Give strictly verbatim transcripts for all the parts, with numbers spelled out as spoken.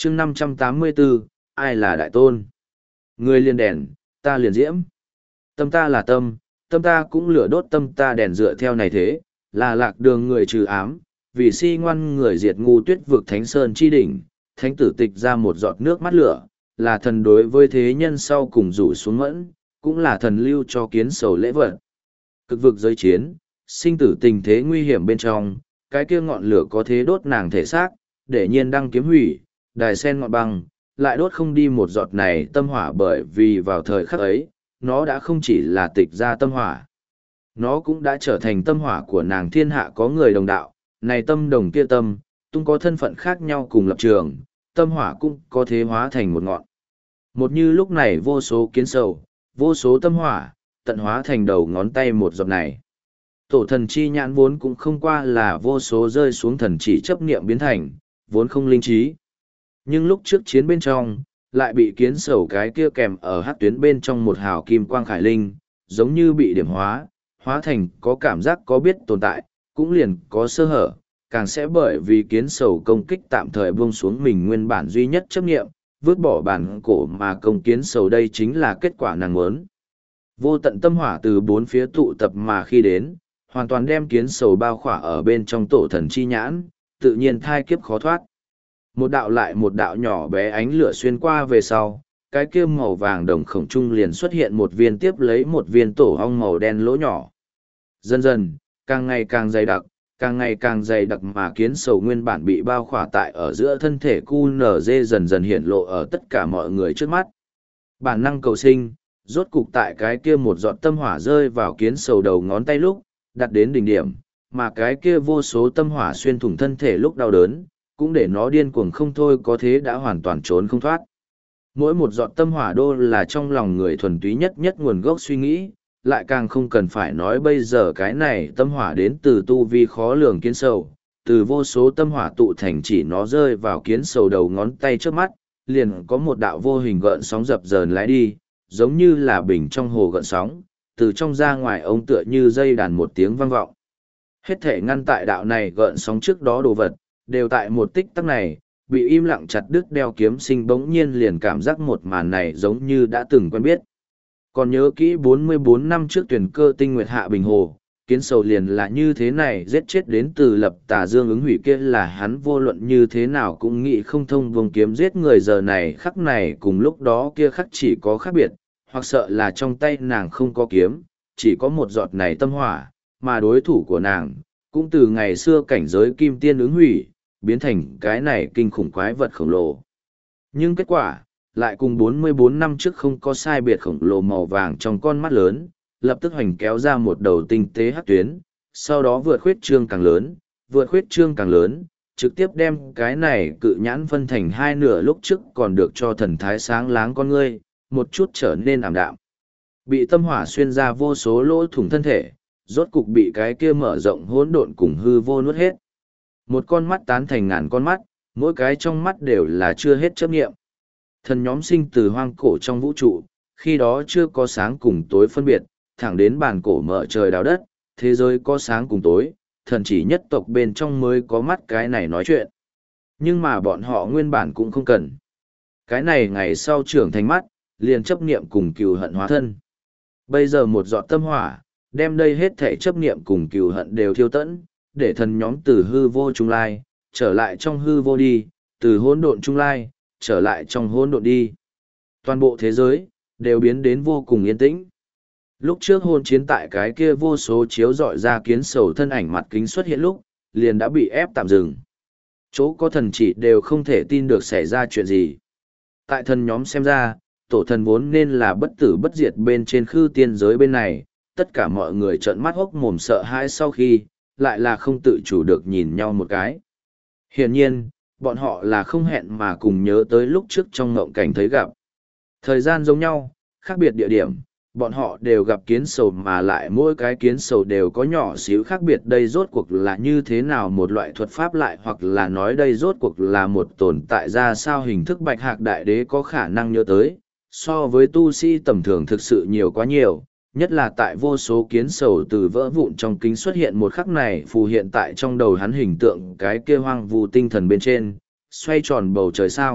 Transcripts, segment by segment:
chương năm trăm tám mươi bốn, ai là đại tôn? Người liền đèn, ta liền diễm. Tâm ta là tâm, tâm ta cũng lửa đốt tâm ta đèn dựa theo này thế, là lạc đường người trừ ám, vì si ngoan người diệt ngu tuyết vực thánh sơn chi đỉnh, thánh tử tịch ra một giọt nước mắt lửa, là thần đối với thế nhân sau cùng rủ xuống mẫn, cũng là thần lưu cho kiến sầu lễ vật. Cực vực giới chiến, sinh tử tình thế nguy hiểm bên trong, cái kia ngọn lửa có thế đốt nàng thể xác, để nhiên đăng kiếm hủy, đài sen ngọn băng, lại đốt không đi một giọt này tâm hỏa, bởi vì vào thời khắc ấy, nó đã không chỉ là tịch ra tâm hỏa. Nó cũng đã trở thành tâm hỏa của nàng. Thiên hạ có người đồng đạo, này tâm đồng kia tâm, tung có thân phận khác nhau cùng lập trường, tâm hỏa cũng có thế hóa thành một ngọn. Một như lúc này vô số kiến sầu, vô số tâm hỏa, tận hóa thành đầu ngón tay một giọt này. Tổ thần chi nhãn vốn cũng không qua là vô số rơi xuống thần chỉ chấp niệm biến thành, vốn không linh trí. Nhưng lúc trước chiến bên trong, lại bị kiến sầu cái kia kèm ở hát tuyến bên trong một hào kim quang khải linh, giống như bị điểm hóa, hóa thành có cảm giác có biết tồn tại, cũng liền có sơ hở, càng sẽ bởi vì kiến sầu công kích tạm thời buông xuống mình nguyên bản duy nhất chấp nghiệm, vứt bỏ bản cổ mà công kiến sầu. Đây chính là kết quả nàng muốn. Vô tận tâm hỏa từ bốn phía tụ tập mà khi đến, hoàn toàn đem kiến sầu bao khỏa ở bên trong tổ thần chi nhãn, tự nhiên thai kiếp khó thoát. Một đạo lại một đạo nhỏ bé ánh lửa xuyên qua về sau, cái kia màu vàng đồng khổng trung liền xuất hiện một viên tiếp lấy một viên tổ ong màu đen lỗ nhỏ. Dần dần, càng ngày càng dày đặc, càng ngày càng dày đặc mà kiến sầu nguyên bản bị bao khỏa tại ở giữa thân thể cu nở dê dần dần hiện lộ ở tất cả mọi người trước mắt. Bản năng cầu sinh, rốt cục tại cái kia một giọt tâm hỏa rơi vào kiến sầu đầu ngón tay lúc, đặt đến đỉnh điểm, mà cái kia vô số tâm hỏa xuyên thủng thân thể lúc đau đớn, cũng để nó điên cuồng không thôi, có thế đã hoàn toàn trốn không thoát. Mỗi một giọt tâm hỏa đô là trong lòng người thuần túy nhất nhất nguồn gốc suy nghĩ, lại càng không cần phải nói bây giờ cái này tâm hỏa đến từ tu vi khó lường kiến sầu, từ vô số tâm hỏa tụ thành chỉ nó rơi vào kiến sầu đầu ngón tay trước mắt, liền có một đạo vô hình gợn sóng dập dờn lái đi, giống như là bình trong hồ gợn sóng, từ trong ra ngoài ông tựa như dây đàn một tiếng vang vọng. Hết thể ngăn tại đạo này gợn sóng trước đó đồ vật, đều tại một tích tắc này, bị im lặng chặt đứt. Đeo kiếm sinh bỗng nhiên liền cảm giác một màn này giống như đã từng quen biết. Còn nhớ kỹ bốn mươi bốn năm trước tuyển cơ tinh nguyệt hạ bình hồ, kiến sầu liền là như thế này giết chết đến từ lập tà dương ứng hủy, kia là hắn vô luận như thế nào cũng nghĩ không thông vùng kiếm giết người. Giờ này khắc này cùng lúc đó kia khắc chỉ có khác biệt, hoặc sợ là trong tay nàng không có kiếm, chỉ có một giọt này tâm hỏa, mà đối thủ của nàng, cũng từ ngày xưa cảnh giới kim tiên ứng hủy, biến thành cái này kinh khủng quái vật khổng lồ. Nhưng kết quả, lại cùng bốn mươi bốn năm trước không có sai biệt. Khổng lồ màu vàng trong con mắt lớn, lập tức hoành kéo ra một đầu tinh tế hắc tuyến, sau đó vượt khuyết trương càng lớn, vượt khuyết trương càng lớn, trực tiếp đem cái này cự nhãn phân thành hai nửa. Lúc trước còn được cho thần thái sáng láng con ngươi, một chút trở nên ảm đạm. Bị tâm hỏa xuyên ra vô số lỗ thủng thân thể, rốt cục bị cái kia mở rộng hỗn độn cùng hư vô nuốt hết. Một con mắt tán thành ngàn con mắt, mỗi cái trong mắt đều là chưa hết chấp nghiệm. Thần nhóm sinh từ hoang cổ trong vũ trụ, khi đó chưa có sáng cùng tối phân biệt, thẳng đến bản cổ mở trời đào đất, thế giới có sáng cùng tối, thần chỉ nhất tộc bên trong mới có mắt cái này nói chuyện. Nhưng mà bọn họ nguyên bản cũng không cần. Cái này ngày sau trưởng thành mắt, liền chấp niệm cùng cừu hận hóa thân. Bây giờ một giọt tâm hỏa, đem đây hết thể chấp niệm cùng cừu hận đều thiêu tẫn, để thần nhóm từ hư vô trung lai, trở lại trong hư vô đi, từ hỗn độn trung lai, trở lại trong hỗn độn đi. Toàn bộ thế giới, đều biến đến vô cùng yên tĩnh. Lúc trước hôn chiến tại cái kia vô số chiếu dọi ra kiến sầu thân ảnh mặt kính xuất hiện lúc, liền đã bị ép tạm dừng. Chỗ có thần chỉ đều không thể tin được xảy ra chuyện gì. Tại thần nhóm xem ra, tổ thần vốn nên là bất tử bất diệt bên trên khư tiên giới bên này, tất cả mọi người trợn mắt hốc mồm sợ hãi, sau khi, lại là không tự chủ được nhìn nhau một cái. Hiển nhiên, bọn họ là không hẹn mà cùng nhớ tới lúc trước trong ngộng cảnh thấy gặp. Thời gian giống nhau, khác biệt địa điểm, bọn họ đều gặp kiến sầu, mà lại mỗi cái kiến sầu đều có nhỏ xíu khác biệt. Đây rốt cuộc là như thế nào một loại thuật pháp, lại hoặc là nói đây rốt cuộc là một tồn tại ra sao hình thức, Bạch Hạc Đại Đế có khả năng nhớ tới, so với tu sĩ tầm thường thực sự nhiều quá nhiều, nhất là tại vô số kiến sầu từ vỡ vụn trong kính xuất hiện một khắc này, phù hiện tại trong đầu hắn hình tượng cái kia hoang vu tinh thần bên trên, xoay tròn bầu trời sao,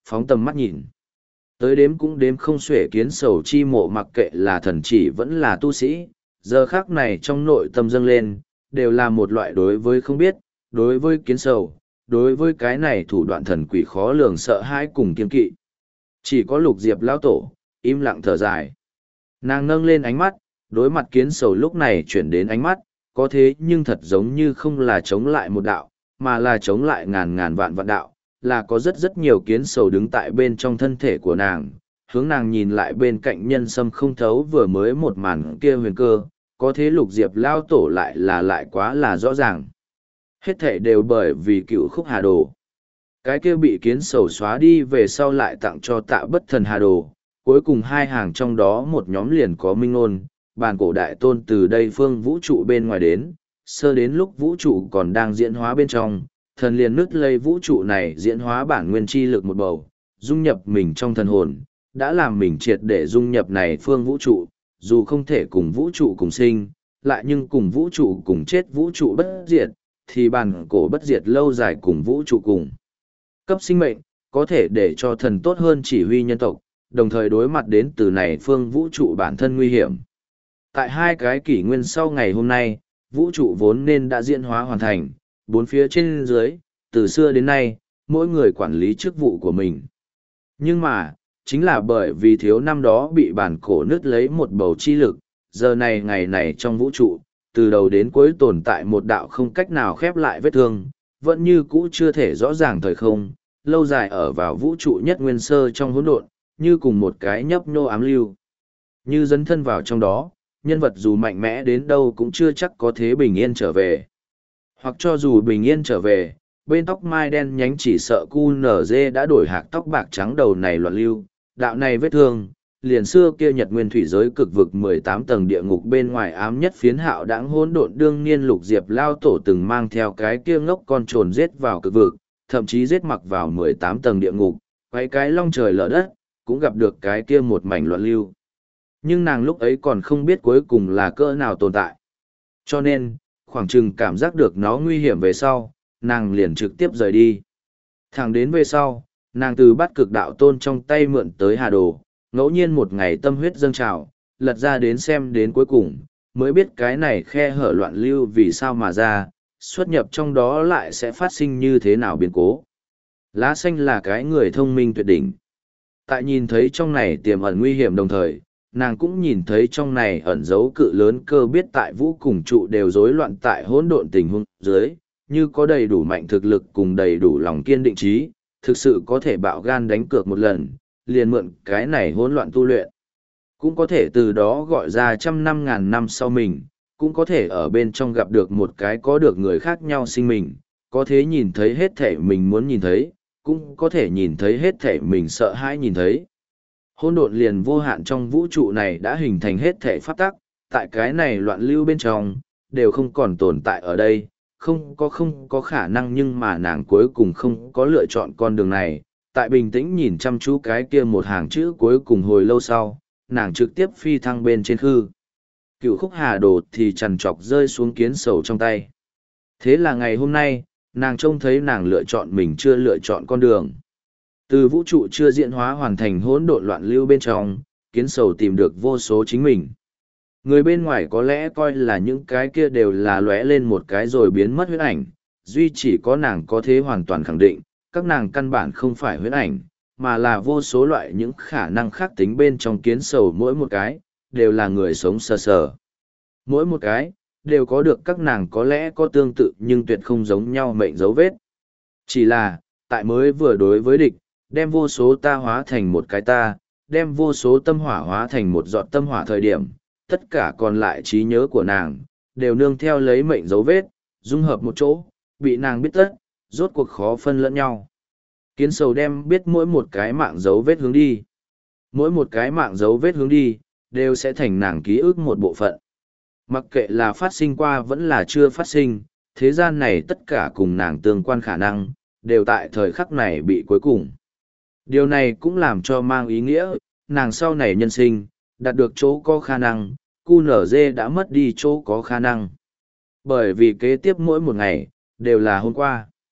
phóng tầm mắt nhìn. Tới đếm cũng đếm không xuể kiến sầu chi mộ, mặc kệ là thần chỉ vẫn là tu sĩ, giờ khác này trong nội tâm dâng lên, đều là một loại đối với không biết, đối với kiến sầu, đối với cái này thủ đoạn thần quỷ khó lường sợ hãi cùng kiên kỵ. Chỉ có Lục Diệp lão tổ, im lặng thở dài. Nàng nâng lên ánh mắt, đối mặt kiến sầu lúc này chuyển đến ánh mắt, có thế nhưng thật giống như không là chống lại một đạo, mà là chống lại ngàn ngàn vạn vạn đạo, là có rất rất nhiều kiến sầu đứng tại bên trong thân thể của nàng, hướng nàng nhìn lại bên cạnh nhân sâm không thấu vừa mới một màn kia huyền cơ, có thế Lục Diệp lao tổ lại là lại quá là rõ ràng. Hết thể đều bởi vì cựu khúc hà đồ. Cái kia bị kiến sầu xóa đi về sau lại tặng cho Tạ Bất Thần hà đồ, cuối cùng hai hàng trong đó một nhóm liền có minh ngôn, bàn cổ đại tôn từ đây phương vũ trụ bên ngoài đến, sơ đến lúc vũ trụ còn đang diễn hóa bên trong, thần liền nứt lây vũ trụ này diễn hóa bản nguyên chi lực một bầu, dung nhập mình trong thần hồn, đã làm mình triệt để dung nhập này phương vũ trụ, dù không thể cùng vũ trụ cùng sinh, lại nhưng cùng vũ trụ cùng chết vũ trụ bất diệt, thì bản cổ bất diệt lâu dài cùng vũ trụ cùng. Cấp sinh mệnh, có thể để cho thần tốt hơn chỉ huy nhân tộc, đồng thời đối mặt đến từ này phương vũ trụ bản thân nguy hiểm. Tại hai cái kỷ nguyên sau ngày hôm nay, vũ trụ vốn nên đã diễn hóa hoàn thành, bốn phía trên dưới, từ xưa đến nay, mỗi người quản lý chức vụ của mình. Nhưng mà, chính là bởi vì thiếu năm đó bị bản cổ nứt lấy một bầu chi lực, giờ này ngày này trong vũ trụ, từ đầu đến cuối tồn tại một đạo không cách nào khép lại vết thương, vẫn như cũ chưa thể rõ ràng thời không, lâu dài ở vào vũ trụ nhất nguyên sơ trong hỗn độn, như cùng một cái nhấp nhô ám lưu. Như dấn thân vào trong đó, nhân vật dù mạnh mẽ đến đâu cũng chưa chắc có thế bình yên trở về. Hoặc cho dù bình yên trở về, bên tóc mai đen nhánh chỉ sợ cu nở dê đã đổi hạc tóc bạc trắng đầu này loạn lưu, đạo này vết thương, liền xưa kia nhật nguyên thủy giới cực vực mười tám tầng địa ngục bên ngoài ám nhất phiến hạo đãng hỗn độn đương niên Lục Diệp lao tổ từng mang theo cái kia ngốc con trồn giết vào cực vực, thậm chí giết mặc vào mười tám tầng địa ngục, quay cái long trời lở đất, cũng gặp được cái kia một mảnh loạn lưu. Nhưng nàng lúc ấy còn không biết cuối cùng là cỡ nào tồn tại. Cho nên, khoảng chừng cảm giác được nó nguy hiểm về sau, nàng liền trực tiếp rời đi. Thẳng đến về sau, nàng từ bắt cực đạo tôn trong tay mượn tới hà đồ, ngẫu nhiên một ngày tâm huyết dâng trào, lật ra đến xem đến cuối cùng, mới biết cái này khe hở loạn lưu vì sao mà ra, xuất nhập trong đó lại sẽ phát sinh như thế nào biến cố. Lá xanh là cái người thông minh tuyệt đỉnh. Tại nhìn thấy trong này tiềm ẩn nguy hiểm đồng thời, nàng cũng nhìn thấy trong này ẩn dấu cự lớn cơ biết tại vũ cùng trụ đều rối loạn tại hỗn độn tình huống dưới, như có đầy đủ mạnh thực lực cùng đầy đủ lòng kiên định trí, thực sự có thể bạo gan đánh cược một lần, liền mượn cái này hỗn loạn tu luyện. Cũng có thể từ đó gọi ra trăm năm ngàn năm sau mình, cũng có thể ở bên trong gặp được một cái có được người khác nhau sinh mình, có thể nhìn thấy hết thể mình muốn nhìn thấy, cũng có thể nhìn thấy hết thể mình sợ hãi nhìn thấy. Hỗn độn liền vô hạn trong vũ trụ này đã hình thành hết thể pháp tắc, tại cái này loạn lưu bên trong, đều không còn tồn tại ở đây, không có không có khả năng nhưng mà nàng cuối cùng không có lựa chọn con đường này. Tại bình tĩnh nhìn chăm chú cái kia một hàng chữ cuối cùng hồi lâu sau, nàng trực tiếp phi thăng bên trên khư. Cựu khúc hà đồ thì chằn trọc rơi xuống kiến sầu trong tay. Thế là ngày hôm nay, nàng trông thấy nàng lựa chọn mình chưa lựa chọn con đường. Từ vũ trụ chưa diễn hóa hoàn thành hỗn độn loạn lưu bên trong, kiến sầu tìm được vô số chính mình. Người bên ngoài có lẽ coi là những cái kia đều là lóe lên một cái rồi biến mất huyết ảnh, duy chỉ có nàng có thế hoàn toàn khẳng định, các nàng căn bản không phải huyết ảnh, mà là vô số loại những khả năng khác tính bên trong kiến sầu mỗi một cái, đều là người sống sờ sờ. Mỗi một cái, đều có được các nàng có lẽ có tương tự nhưng tuyệt không giống nhau mệnh dấu vết. Chỉ là, tại mới vừa đối với địch, đem vô số ta hóa thành một cái ta, đem vô số tâm hỏa hóa thành một giọt tâm hỏa thời điểm, tất cả còn lại trí nhớ của nàng, đều nương theo lấy mệnh dấu vết, dung hợp một chỗ, bị nàng biết tất, rốt cuộc khó phân lẫn nhau. Kiến sầu đem biết mỗi một cái mạng dấu vết hướng đi. Mỗi một cái mạng dấu vết hướng đi, đều sẽ thành nàng ký ức một bộ phận. Mặc kệ là phát sinh qua vẫn là chưa phát sinh, thế gian này tất cả cùng nàng tương quan khả năng, đều tại thời khắc này bị cuối cùng. Điều này cũng làm cho mang ý nghĩa, nàng sau này nhân sinh, đạt được chỗ có khả năng, cu nở dê đã mất đi chỗ có khả năng. Bởi vì kế tiếp mỗi một ngày, đều là hôm qua.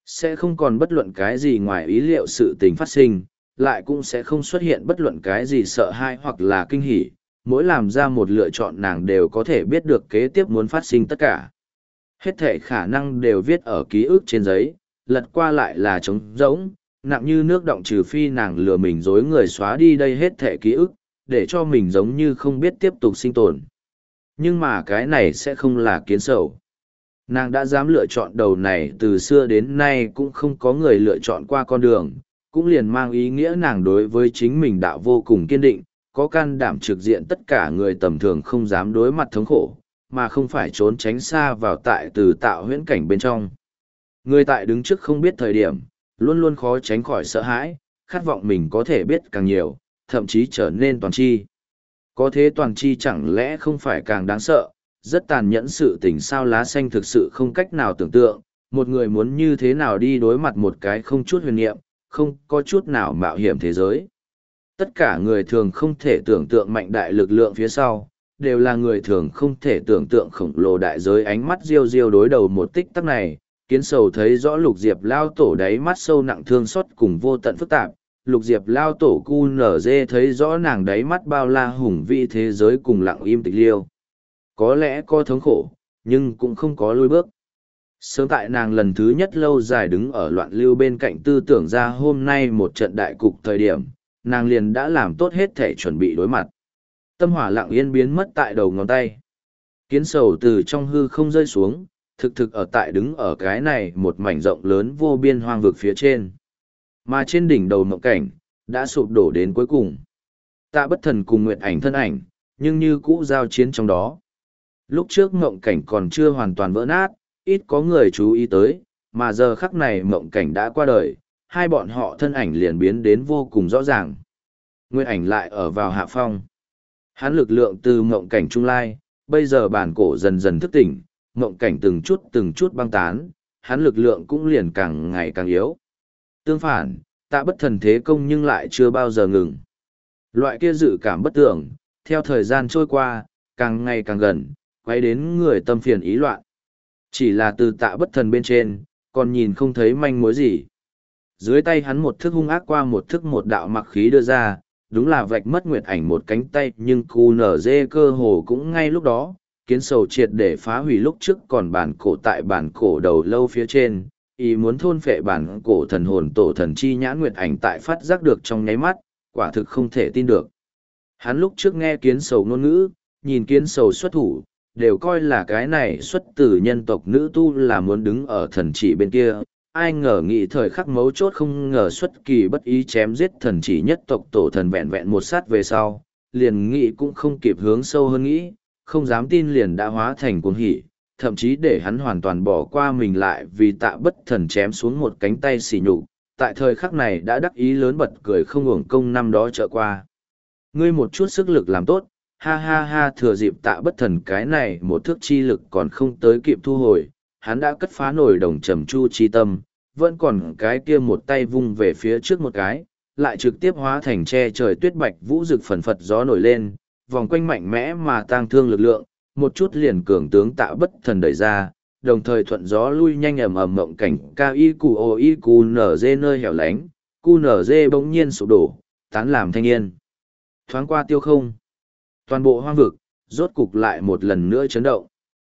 Sẽ không còn bất luận cái gì ngoài ý liệu sự tình phát sinh, lại cũng sẽ không xuất hiện bất luận cái gì sợ hãi hoặc là kinh hỉ. Mỗi làm ra một lựa chọn nàng đều có thể biết được kế tiếp muốn phát sinh tất cả. Hết thể khả năng đều viết ở ký ức trên giấy, lật qua lại là trống rỗng, nặng như nước động, trừ phi nàng lừa mình dối người xóa đi đây hết thể ký ức, để cho mình giống như không biết tiếp tục sinh tồn. Nhưng mà cái này sẽ không là Kiến Sầu. Nàng đã dám lựa chọn đầu này, từ xưa đến nay cũng không có người lựa chọn qua con đường, cũng liền mang ý nghĩa nàng đối với chính mình đạo vô cùng kiên định, có can đảm trực diện tất cả người tầm thường không dám đối mặt thống khổ, mà không phải trốn tránh xa vào tại từ tạo huyễn cảnh bên trong. Người tại đứng trước không biết thời điểm, luôn luôn khó tránh khỏi sợ hãi, khát vọng mình có thể biết càng nhiều, thậm chí trở nên toàn tri. Có thế toàn tri chẳng lẽ không phải càng đáng sợ, rất tàn nhẫn sự tình sao lá xanh thực sự không cách nào tưởng tượng, một người muốn như thế nào đi đối mặt một cái không chút huyền niệm, không có chút nào mạo hiểm thế giới. Tất cả người thường không thể tưởng tượng mạnh đại lực lượng phía sau, đều là người thường không thể tưởng tượng khổng lồ đại giới. Ánh mắt riêu riêu đối đầu một tích tắc này, Kiến Sầu thấy rõ Lục Diệp lao tổ đáy mắt sâu nặng thương xót cùng vô tận phức tạp. Lục Diệp lao tổ cu nở dê thấy rõ nàng đáy mắt bao la hùng vĩ thế giới cùng lặng im tịch liêu. Có lẽ có thống khổ, nhưng cũng không có lùi bước. Sớm tại nàng lần thứ nhất lâu dài đứng ở loạn lưu bên cạnh tư tưởng ra hôm nay một trận đại cục thời điểm, nàng liền đã làm tốt hết thể chuẩn bị đối mặt. Tâm hỏa lặng yên biến mất tại đầu ngón tay. Kiến Sầu từ trong hư không rơi xuống, thực thực ở tại đứng ở cái này một mảnh rộng lớn vô biên hoang vực phía trên. Mà trên đỉnh đầu mộng cảnh, đã sụp đổ đến cuối cùng. Tạ Bất Thần cùng Nguyệt Ảnh thân ảnh, nhưng như cũ giao chiến trong đó. Lúc trước mộng cảnh còn chưa hoàn toàn vỡ nát, ít có người chú ý tới, mà giờ khắc này mộng cảnh đã qua đời, hai bọn họ thân ảnh liền biến đến vô cùng rõ ràng. Nguyệt Ảnh lại ở vào hạ phong. Hắn lực lượng từ mộng cảnh trung lai, bây giờ bản cổ dần dần thức tỉnh, mộng cảnh từng chút từng chút băng tán, hắn lực lượng cũng liền càng ngày càng yếu. Tương phản, Tạ Bất Thần thế công nhưng lại chưa bao giờ ngừng. Loại kia dự cảm bất tưởng, theo thời gian trôi qua, càng ngày càng gần, quay đến người tâm phiền ý loạn. Chỉ là từ Tạ Bất Thần bên trên, còn nhìn không thấy manh mối gì. Dưới tay hắn một thức hung ác qua một thức một đạo mặc khí đưa ra, đúng là vạch mất Nguyệt Ảnh một cánh tay, nhưng cu nở dê cơ hồ cũng ngay lúc đó, Kiến Sầu triệt để phá hủy lúc trước còn bản cổ tại bản cổ đầu lâu phía trên, ý muốn thôn phệ bản cổ thần hồn tổ thần chi nhãn. Nguyệt Ảnh tại phát giác được trong nháy mắt, quả thực không thể tin được. Hắn lúc trước nghe Kiến Sầu ngôn ngữ, nhìn Kiến Sầu xuất thủ, đều coi là cái này xuất từ nhân tộc nữ tu là muốn đứng ở thần chỉ bên kia. Ai ngờ nghĩ thời khắc mấu chốt không ngờ xuất kỳ bất ý chém giết thần chỉ nhất tộc tổ thần vẹn vẹn một sát về sau, liền nghĩ cũng không kịp hướng sâu hơn nghĩ, không dám tin liền đã hóa thành cuồng hỉ, thậm chí để hắn hoàn toàn bỏ qua mình lại vì Tạ Bất Thần chém xuống một cánh tay xỉ nhục. Tại thời khắc này đã đắc ý lớn bật cười không uổng công năm đó trợ qua. Ngươi một chút sức lực làm tốt, ha ha ha. Thừa dịp Tạ Bất Thần cái này một thước chi lực còn không tới kịp thu hồi, hắn đã cất phá nổi đồng trầm chu chi tâm, vẫn còn cái kia một tay vung về phía trước một cái, lại trực tiếp hóa thành che trời tuyết bạch vũ rực phần phật gió nổi lên, vòng quanh mạnh mẽ mà tang thương lực lượng, một chút liền cường tướng Tạ Bất Thần đẩy ra, đồng thời thuận gió lui nhanh ầm ầm mộng cảnh ca y cù ô y cù nở dê nơi hẻo lánh, cu nở dê bỗng nhiên sụp đổ, tán làm thanh yên. Thoáng qua tiêu không, toàn bộ hoang vực, rốt cục lại một lần nữa chấn động.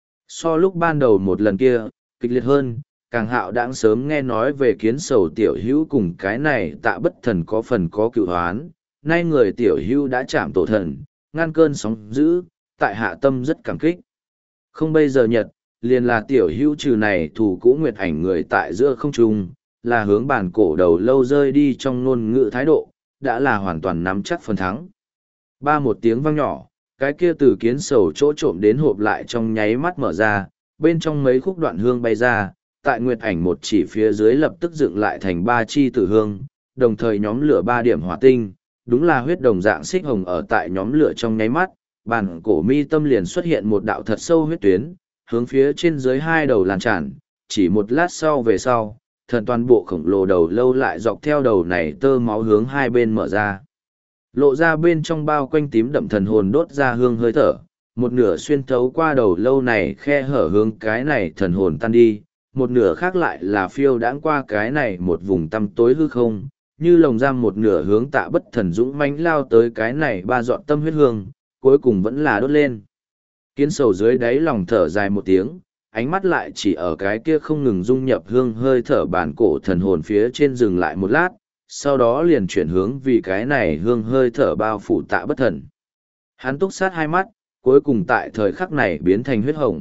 So lúc ban đầu một lần kia, kịch liệt hơn, Càng Hạo đãng sớm nghe nói về Kiến Sầu tiểu hữu cùng cái này Tạ Bất Thần có phần có cựu hoán, nay người tiểu hữu đã chạm tổ thần, ngăn cơn sóng dữ, tại hạ tâm rất cảm kích. Không bây giờ nhật, liền là tiểu hữu trừ này thủ cũ Nguyệt Ảnh người tại giữa không trung, là hướng bản cổ đầu lâu rơi đi trong ngôn ngữ thái độ, đã là hoàn toàn nắm chắc phần thắng. Ba một tiếng vang nhỏ, cái kia từ Kiến Sầu chỗ trộm đến hộp lại trong nháy mắt mở ra, bên trong mấy khúc đoạn hương bay ra, tại Nguyệt Ảnh một chỉ phía dưới lập tức dựng lại thành ba chi tử hương, đồng thời nhóm lửa ba điểm hỏa tinh, đúng là huyết đồng dạng xích hồng. Ở tại nhóm lửa trong nháy mắt, bản cổ mi tâm liền xuất hiện một đạo thật sâu huyết tuyến, hướng phía trên dưới hai đầu lan tràn, chỉ một lát sau về sau, thần toàn bộ khổng lồ đầu lâu lại dọc theo đầu này tơ máu hướng hai bên mở ra. Lộ ra bên trong bao quanh tím đậm thần hồn đốt ra hương hơi thở, một nửa xuyên thấu qua đầu lâu này khe hở hướng cái này thần hồn tan đi, một nửa khác lại là phiêu đãng qua cái này một vùng tăm tối hư không, như lồng giam một nửa hướng Tạ Bất Thần dũng mãnh lao tới cái này ba dọn tâm huyết hương, cuối cùng vẫn là đốt lên. Kiến sầu dưới đáy lòng thở dài một tiếng, ánh mắt lại chỉ ở cái kia không ngừng dung nhập hương hơi thở bản cổ thần hồn phía trên dừng lại một lát, sau đó liền chuyển hướng vì cái này hương hơi thở bao phủ Tạ Bất Thần. Hắn túc sát hai mắt, cuối cùng tại thời khắc này biến thành huyết hồng.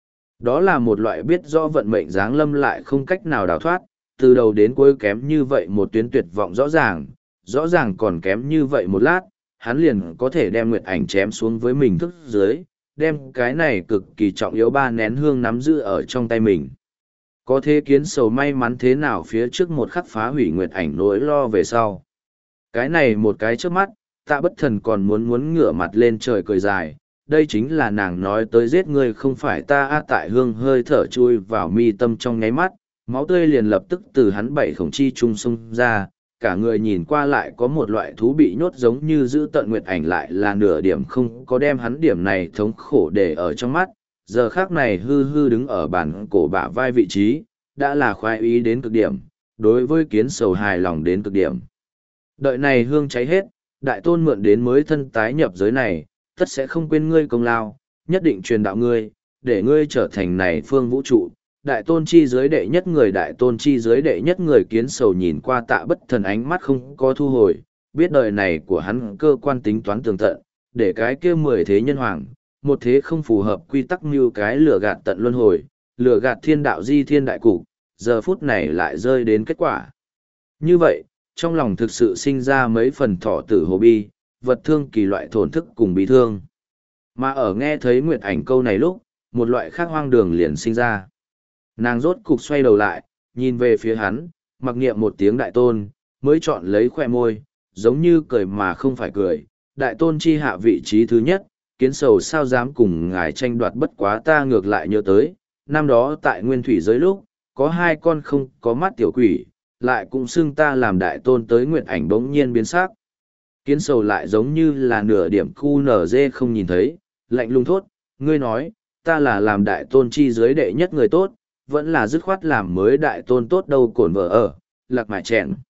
Đó là một loại biết rõ vận mệnh giáng lâm lại không cách nào đào thoát, từ đầu đến cuối kém như vậy một tuyến tuyệt vọng rõ ràng, rõ ràng còn kém như vậy một lát, hắn liền có thể đem nguyệt ảnh chém xuống với mình thức dưới, đem cái này cực kỳ trọng yếu ba nén hương nắm giữ ở trong tay mình. Có thế kiến sầu may mắn thế nào phía trước một khắc phá hủy nguyệt ảnh nỗi lo về sau. Cái này một cái trước mắt, Tạ Bất Thần còn muốn muốn ngửa mặt lên trời cười dài, đây chính là nàng nói tới giết ngươi không phải ta a. Tại hương hơi thở chui vào mi tâm trong nháy mắt, máu tươi liền lập tức từ hắn bảy khổng chi trung xung ra, cả người nhìn qua lại có một loại thú bị nhốt giống như giữ tận nguyệt ảnh lại là nửa điểm không có đem hắn điểm này thống khổ để ở trong mắt, giờ khác này hư hư đứng ở bàn cổ bả vai vị trí, đã là khoái ý đến cực điểm, đối với kiến sầu hài lòng đến cực điểm. Đợi này hương cháy hết, đại tôn mượn đến mới thân tái nhập giới này, tất sẽ không quên ngươi công lao, nhất định truyền đạo ngươi, để ngươi trở thành này phương vũ trụ. Đại tôn chi giới đệ nhất người đại tôn chi giới đệ nhất người kiến sầu nhìn qua Tạ Bất Thần ánh mắt không có thu hồi, biết đời này của hắn cơ quan tính toán tường tận, để cái kia mười thế nhân hoàng, một thế không phù hợp quy tắc như cái lửa gạt tận luân hồi, lửa gạt thiên đạo di thiên đại cục, giờ phút này lại rơi đến kết quả. Như vậy, trong lòng thực sự sinh ra mấy phần thọ tử hồ bi, vật thương kỳ loại thổn thức cùng bị thương. Mà ở nghe thấy Nguyệt Ảnh câu này lúc, một loại khác hoang đường liền sinh ra. Nàng rốt cục xoay đầu lại, nhìn về phía hắn, mặc niệm một tiếng đại tôn, mới chọn lấy khoe môi, giống như cười mà không phải cười. Đại tôn chi hạ vị trí thứ nhất, kiến sầu sao dám cùng ngài tranh đoạt, bất quá ta ngược lại nhớ tới. Năm đó tại nguyên thủy giới lúc, có hai con không có mắt tiểu quỷ, lại cũng xưng ta làm đại tôn tới Nguyệt Ảnh bỗng nhiên biến sắc. Kiến sầu lại giống như là nửa điểm khu nở dê không nhìn thấy, lạnh lùng thốt, ngươi nói, ta là làm đại tôn chi giới đệ nhất người tốt, vẫn là dứt khoát làm mới đại tôn tốt đâu cổn vợ ở, lạc mải chèn.